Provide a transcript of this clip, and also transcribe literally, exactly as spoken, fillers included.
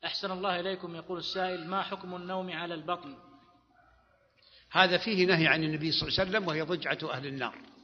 أحسن الله إليكم، يقول السائل: ما حكم النوم على البطن؟ هذا فيه نهي عن النبي صلى الله عليه وسلم، وهي ضجعة أهل النار.